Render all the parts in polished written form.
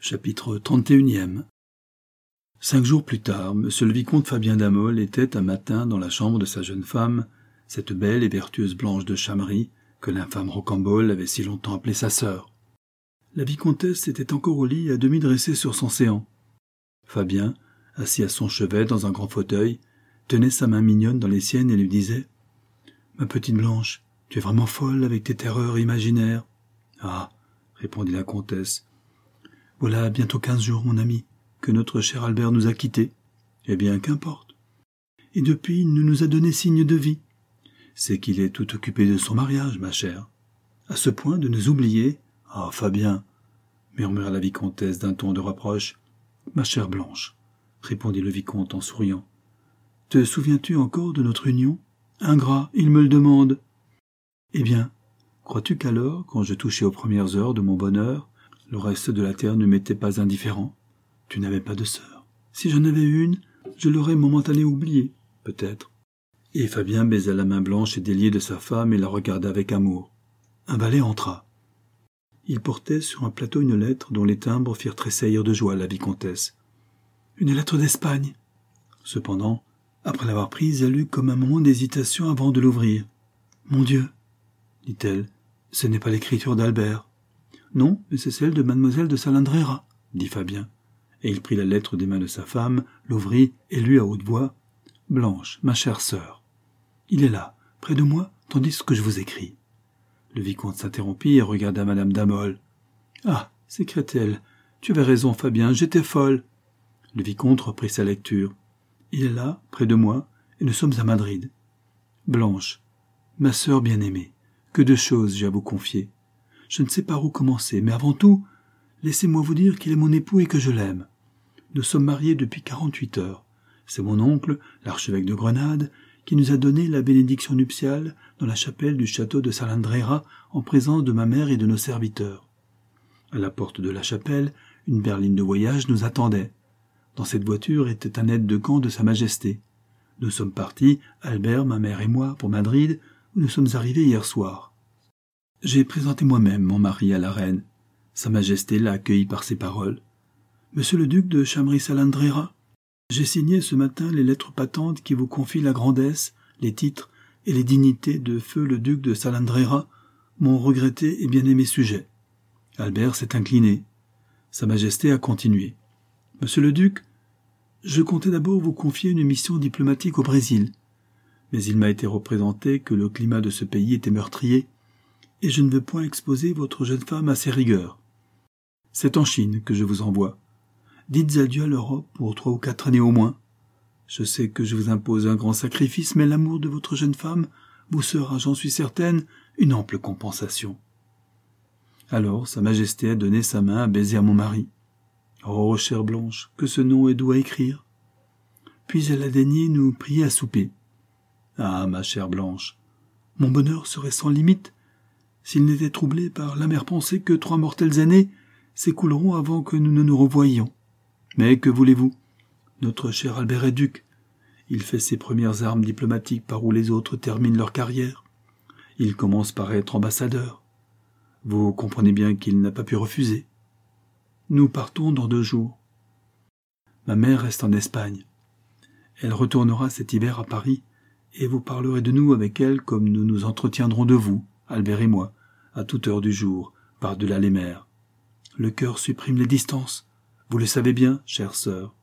Chapitre 31. 5 jours plus tard, monsieur le vicomte Fabien d'Amolles était un matin dans la chambre de sa jeune femme, cette belle et vertueuse Blanche de Chamery, que l'infâme Rocambole avait si longtemps appelée sa sœur. La vicomtesse était encore au lit, à demi dressée sur son séant. Fabien, assis à son chevet dans un grand fauteuil, tenait sa main mignonne dans les siennes et lui disait « Ma petite Blanche, tu es vraiment folle avec tes terreurs imaginaires. »« Ah !» répondit la comtesse. Voilà bientôt 15 jours, mon ami, que notre cher Albert nous a quittés. Eh bien, qu'importe. Et depuis, il ne nous a donné signe de vie. C'est qu'il est tout occupé de son mariage, ma chère. À ce point de nous oublier. Ah, Fabien, murmura la vicomtesse d'un ton de reproche. Ma chère Blanche, répondit le vicomte en souriant. Te souviens-tu encore de notre union? Ingrat, il me le demande. Eh bien, crois-tu qu'alors, quand je touchais aux premières heures de mon bonheur, le reste de la terre ne m'était pas indifférent? Tu n'avais pas de sœur. Si j'en avais une, je l'aurais momentanément oubliée, peut-être. Et Fabien baisa la main blanche et déliée de sa femme et la regarda avec amour. Un valet entra. Il portait sur un plateau une lettre dont les timbres firent tressaillir de joie la vicomtesse. Une lettre d'Espagne. Cependant, après l'avoir prise, elle eut comme un moment d'hésitation avant de l'ouvrir. Mon Dieu, dit-elle, ce n'est pas l'écriture d'Albert. Non, mais c'est celle de mademoiselle de Salandrera, dit Fabien. Et il prit la lettre des mains de sa femme, l'ouvrit et lut à haute voix. Blanche, ma chère sœur. Il est là, près de moi, tandis que je vous écris. Le vicomte s'interrompit et regarda madame d'Amolles. Ah, s'écria-t-elle, tu avais raison, Fabien, j'étais folle. Le vicomte reprit sa lecture. Il est là, près de moi, et nous sommes à Madrid. Blanche, ma sœur bien-aimée, que de choses j'ai à vous confier. Je ne sais par où commencer, mais avant tout, laissez-moi vous dire qu'il est mon époux et que je l'aime. Nous sommes mariés depuis 48 heures. C'est mon oncle, l'archevêque de Grenade, qui nous a donné la bénédiction nuptiale dans la chapelle du château de Salandrera en présence de ma mère et de nos serviteurs. À la porte de la chapelle, une berline de voyage nous attendait. Dans cette voiture était un aide de camp de Sa Majesté. Nous sommes partis, Albert, ma mère et moi, pour Madrid, où nous sommes arrivés hier soir. J'ai présenté moi-même mon mari à la reine. Sa Majesté l'a accueilli par ses paroles. Monsieur le duc de Chamery-Salandrera, j'ai signé ce matin les lettres patentes qui vous confient la grandesse, les titres et les dignités de feu le duc de Salandrera, mon regretté et bien-aimé sujet. Albert s'est incliné. Sa Majesté a continué. Monsieur le duc, je comptais d'abord vous confier une mission diplomatique au Brésil, mais il m'a été représenté que le climat de ce pays était meurtrier, et je ne veux point exposer votre jeune femme à ses rigueurs. C'est en Chine que je vous envoie. Dites adieu à l'Europe pour 3 ou 4 années au moins. Je sais que je vous impose un grand sacrifice, mais l'amour de votre jeune femme vous sera, j'en suis certaine, une ample compensation. Alors Sa Majesté a donné sa main à baiser à mon mari. Oh, chère Blanche, que ce nom est doux à écrire. Puis elle a daigné nous prier à souper. Ah, ma chère Blanche, mon bonheur serait sans limite s'il n'était troublé par l'amère pensée que 3 mortelles années s'écouleront avant que nous ne nous revoyions. Mais que voulez-vous? Notre cher Albert est duc. Il fait ses premières armes diplomatiques par où les autres terminent leur carrière. Il commence par être ambassadeur. Vous comprenez bien qu'il n'a pas pu refuser. Nous partons dans 2 jours. Ma mère reste en Espagne. Elle retournera cet hiver à Paris, et vous parlerez de nous avec elle comme nous nous entretiendrons de vous, Albert et moi, à toute heure du jour, par-delà les mers. Le cœur supprime les distances. Vous le savez bien, chère sœur.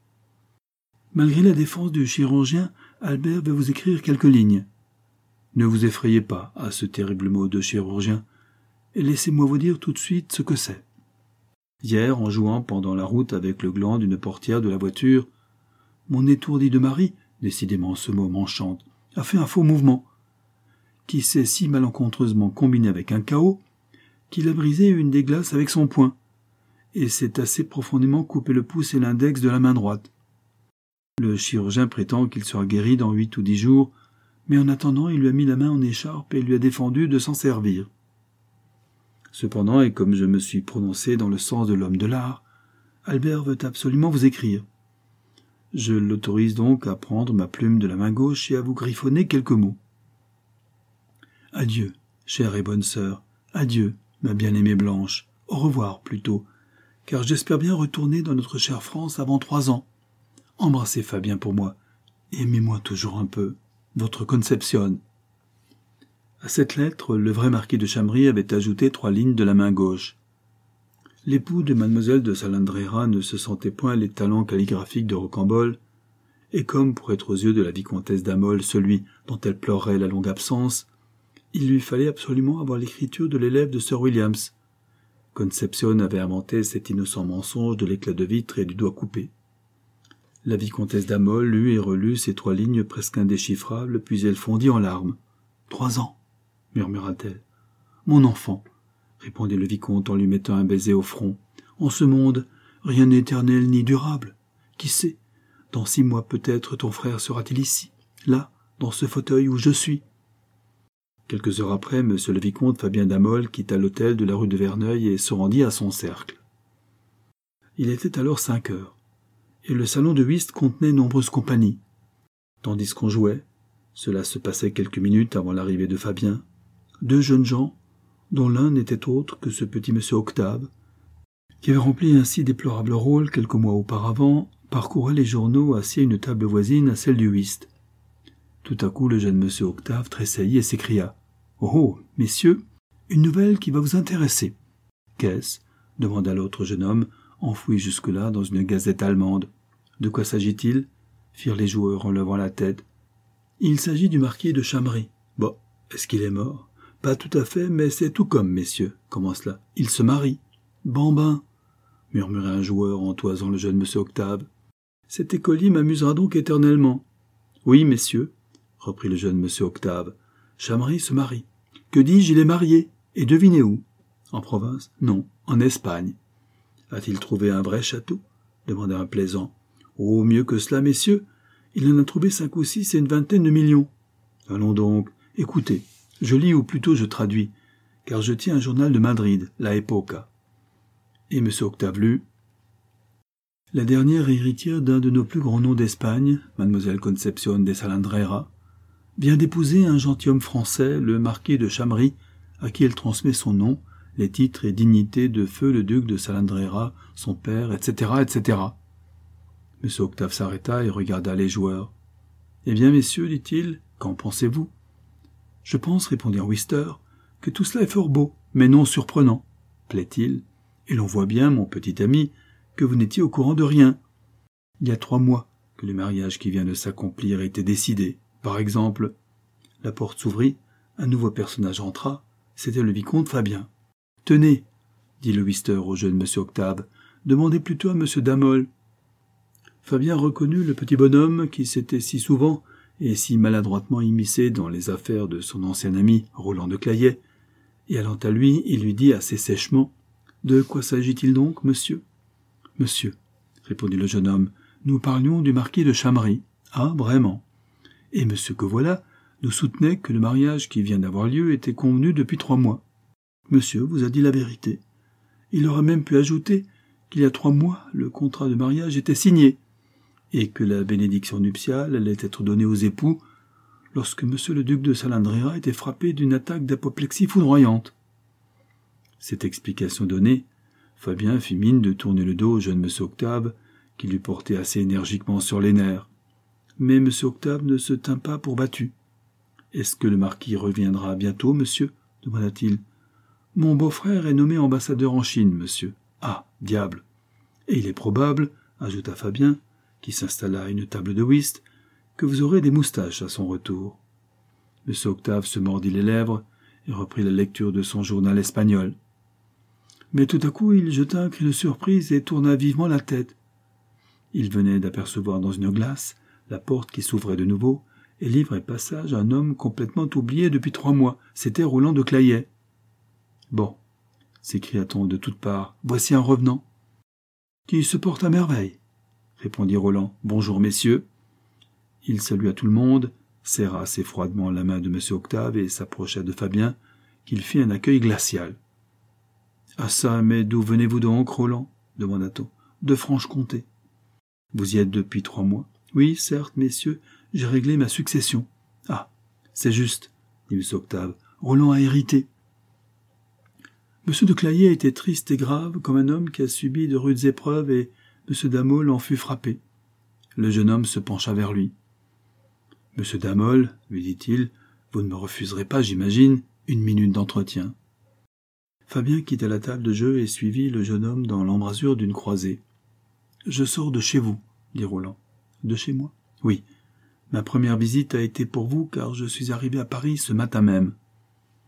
Malgré la défense du chirurgien, Albert veut vous écrire quelques lignes. Ne vous effrayez pas à ce terrible mot de chirurgien, et laissez-moi vous dire tout de suite ce que c'est. Hier, en jouant pendant la route avec le gland d'une portière de la voiture, mon étourdi de mari, décidément ce mot m'enchante, a fait un faux mouvement, qui s'est si malencontreusement combiné avec un chaos, qu'il a brisé une des glaces avec son poing, et s'est assez profondément coupé le pouce et l'index de la main droite. Le chirurgien prétend qu'il sera guéri dans 8 ou 10 jours, mais en attendant il lui a mis la main en écharpe et lui a défendu de s'en servir. Cependant, et comme je me suis prononcé dans le sens de l'homme de l'art, Albert veut absolument vous écrire. Je l'autorise donc à prendre ma plume de la main gauche et à vous griffonner quelques mots. Adieu, chère et bonne sœur, adieu, ma bien-aimée Blanche, au revoir plutôt, car j'espère bien retourner dans notre chère France avant 3 ans. Embrassez Fabien pour moi, et aimez-moi toujours un peu. Votre Concepcion. » À cette lettre, le vrai marquis de Chamry avait ajouté 3 lignes de la main gauche. L'époux de mademoiselle de Salandrera ne se sentait point les talents calligraphiques de Rocambole, et comme, pour être aux yeux de la vicomtesse d'Amol celui dont elle pleurait la longue absence, il lui fallait absolument avoir l'écriture de l'élève de Sir Williams. Concepcion avait inventé cet innocent mensonge de l'éclat de vitre et du doigt coupé. La vicomtesse d'Amol lut et relut ces 3 lignes presque indéchiffrables, puis elle fondit en larmes. « 3 ans, murmura-t-elle. « Mon enfant, répondit le vicomte en lui mettant un baiser au front. En ce monde, rien n'est éternel ni durable. Qui sait, dans 6 mois peut-être ton frère sera-t-il ici, là, dans ce fauteuil où je suis. » Quelques heures après, M. le vicomte Fabien d'Amol quitta l'hôtel de la rue de Verneuil et se rendit à son cercle. Il était alors 5 heures, et le salon de whist contenait nombreuses compagnies. Tandis qu'on jouait, cela se passait quelques minutes avant l'arrivée de Fabien, 2 jeunes gens, dont l'un n'était autre que ce petit M. Octave, qui avait rempli un si déplorable rôle quelques mois auparavant, parcouraient les journaux assis à une table voisine à celle du whist. Tout à coup, le jeune M. Octave tressaillit et s'écria « Oh, messieurs, une nouvelle qui va vous intéresser. »« Qu'est-ce » demanda l'autre jeune homme, enfoui jusque-là dans une gazette allemande. « De quoi s'agit-il » firent les joueurs en levant la tête. « Il s'agit du marquis de Chamry. »« Bon, est-ce qu'il est mort ?»« Pas tout à fait, mais c'est tout comme, messieurs. Comment cela ? Il se marie. »« Bambin !» murmurait un joueur en toisant le jeune M. Octave. « Cet écolier m'amusera donc éternellement. »« Oui, messieurs, » reprit le jeune M. Octave. « Chamry se marie. Que dis-je, il est marié. Et devinez où ? En province ? Non, en Espagne. »« A-t-il trouvé un vrai château ? » demanda un plaisant. « Oh, mieux que cela, messieurs. Il en a trouvé 5 ou 6 et une vingtaine de millions. » « Allons donc. Écoutez, je lis ou plutôt je traduis, car je tiens un journal de Madrid, La Época. » Et M. Octave lut « La dernière héritière d'un de nos plus grands noms d'Espagne, Mademoiselle Concepcion de Salandrera, vient d'épouser un gentilhomme français, le marquis de Chamry, à qui elle transmet son nom, les titres et dignités de feu le duc de Salandrera, son père, etc., etc. » M. Octave s'arrêta et regarda les joueurs. « Eh bien, messieurs, dit-il, qu'en pensez-vous ? » « Je pense, répondit Wister, que tout cela est fort beau, mais non surprenant, plaît-il, et l'on voit bien, mon petit ami, que vous n'étiez au courant de rien. Il y a 3 mois que le mariage qui vient de s'accomplir était décidé. Par exemple, la porte s'ouvrit, un nouveau personnage entra, c'était le vicomte Fabien. « Tenez, dit le Wister au jeune M. Octave, demandez plutôt à M. d'Amol. » Fabien reconnut le petit bonhomme qui s'était si souvent et si maladroitement immiscé dans les affaires de son ancien ami Roland de Clayet, et allant à lui, il lui dit assez sèchement « De quoi s'agit-il donc, monsieur ?»« Monsieur, » répondit le jeune homme, « nous parlions du marquis de Chamry. »« Ah, vraiment. Et monsieur que voilà nous soutenait que le mariage qui vient d'avoir lieu était convenu depuis 3 mois. Monsieur vous a dit la vérité. Il aurait même pu ajouter qu'il y a 3 mois, le contrat de mariage était signé, et que la bénédiction nuptiale allait être donnée aux époux lorsque M. le duc de Salandrera était frappé d'une attaque d'apoplexie foudroyante. » Cette explication donnée, Fabien fit mine de tourner le dos au jeune M. Octave, qui lui portait assez énergiquement sur les nerfs. Mais M. Octave ne se tint pas pour battu. « Est-ce que le marquis reviendra bientôt, monsieur ?» demanda-t-il. « Mon beau-frère est nommé ambassadeur en Chine, monsieur. »« Ah, diable ! Et il est probable, ajouta Fabien, qui s'installa à une table de whist, que vous aurez des moustaches à son retour. » M. Octave se mordit les lèvres et reprit la lecture de son journal espagnol. Mais tout à coup, il jeta un cri de surprise et tourna vivement la tête. Il venait d'apercevoir dans une glace la porte qui s'ouvrait de nouveau et livrait passage à un homme complètement oublié depuis 3 mois. C'était Roland de Clayet. « Bon, s'écria-t-on de toutes parts, voici un revenant. »« Qui se porte à merveille, » répondit Roland. « Bonjour, messieurs. » Il salua tout le monde, serra assez froidement la main de M. Octave et s'approcha de Fabien, qu'il fit un accueil glacial. « Ah ça, mais d'où venez-vous donc, Roland ?» demanda-t-on. « De Franche-Comté. »« Vous y êtes depuis 3 mois. »« Oui, certes, messieurs, j'ai réglé ma succession. »« Ah, c'est juste, dit M. Octave. Roland a hérité. »« M. de Claillé était triste et grave, comme un homme qui a subi de rudes épreuves, et M. Damol en fut frappé. Le jeune homme se pencha vers lui. « Monsieur Damol, lui dit-il, vous ne me refuserez pas, j'imagine, une minute d'entretien. » Fabien quitta la table de jeu et suivit le jeune homme dans l'embrasure d'une croisée. « Je sors de chez vous, » dit Roland. « De chez moi ? » ?»« Oui. Ma première visite a été pour vous, car je suis arrivé à Paris ce matin même. »« Monsieur, »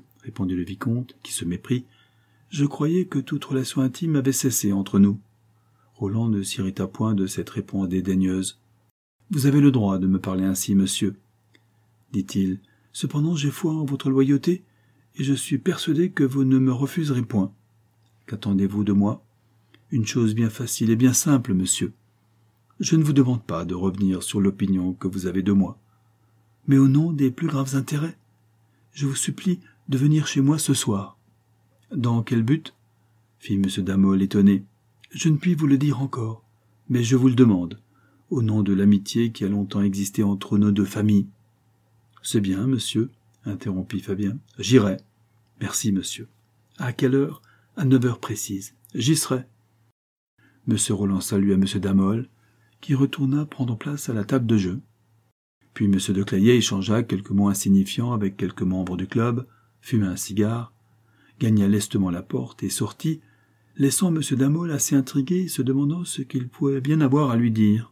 répondit le vicomte, qui se méprit, « je croyais que toute relation intime avait cessé entre nous. » Roland ne s'irrita point de cette réponse dédaigneuse. « Vous avez le droit de me parler ainsi, monsieur, » dit-il. « Cependant, j'ai foi en votre loyauté, et je suis persuadé que vous ne me refuserez point. Qu'attendez-vous de moi ? Une chose bien facile et bien simple, monsieur. Je ne vous demande pas de revenir sur l'opinion que vous avez de moi, mais au nom des plus graves intérêts, je vous supplie de venir chez moi ce soir. »« Dans quel but ? » fit M. Damol étonné. « Je ne puis vous le dire encore, mais je vous le demande, au nom de l'amitié qui a longtemps existé entre nos deux familles. »« C'est bien, monsieur, » interrompit Fabien. « J'irai. »« Merci, monsieur. »« À quelle heure ? » ?»« À 9 heures précises. J'y serai. » M. Roland salua M. Damol, qui retourna prendre place à la table de jeu. Puis M. de Claillé échangea quelques mots insignifiants avec quelques membres du club, fuma un cigare, gagna lestement la porte et sortit, laissant M. Damol assez intrigué, se demandant ce qu'il pouvait bien avoir à lui dire.